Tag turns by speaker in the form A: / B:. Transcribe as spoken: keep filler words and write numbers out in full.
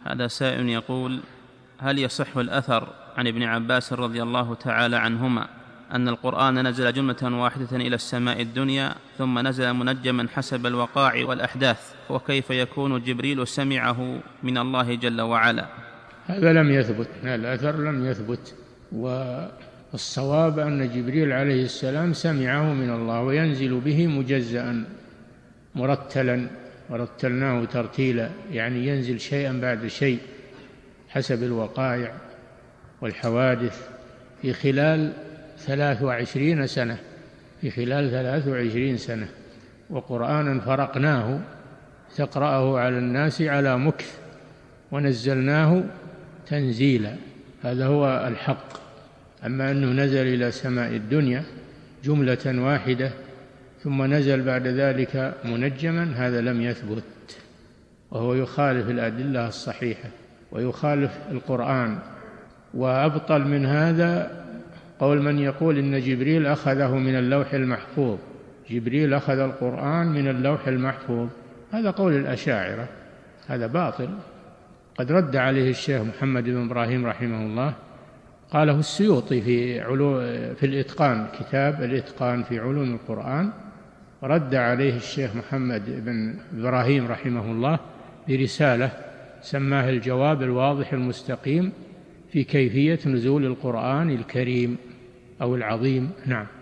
A: هذا سائل يقول: هل يصح الأثر عن ابن عباس رضي الله تعالى عنهما أن القرآن نزل جملة واحدة إلى السماء الدنيا ثم نزل منجما حسب الوقائع والأحداث، وكيف يكون جبريل سمعه من الله جل وعلا؟
B: هذا لم يثبت، الأثر لم يثبت، والصواب أن جبريل عليه السلام سمعه من الله وينزل به مجزأ مرتلا، ورتلناه ترتيلا، يعني ينزل شيئا بعد شيء حسب الوقائع والحوادث في خلال ثلاث وعشرين سنة في خلال ثلاث وعشرين سنة وقرآنا فرقناه تقرأه على الناس على مكث ونزلناه تنزيلا. هذا هو الحق. أما أنه نزل إلى سماء الدنيا جملة واحدة ثم نزل بعد ذلك منجما، هذا لم يثبت، وهو يخالف الأدلة الصحيحة ويخالف القرآن. وأبطل من هذا قول من يقول إن جبريل أخذه من اللوح المحفوظ، جبريل أخذ القرآن من اللوح المحفوظ، هذا قول الأشاعرة، هذا باطل. قد رد عليه الشيخ محمد بن إبراهيم رحمه الله، قاله السيوطي في علو في الإتقان، كتاب الإتقان في علوم القرآن، رد عليه الشيخ محمد بن إبراهيم رحمه الله برسالة سماها الجواب الواضح المستقيم في كيفية نزول القرآن الكريم أو العظيم. نعم.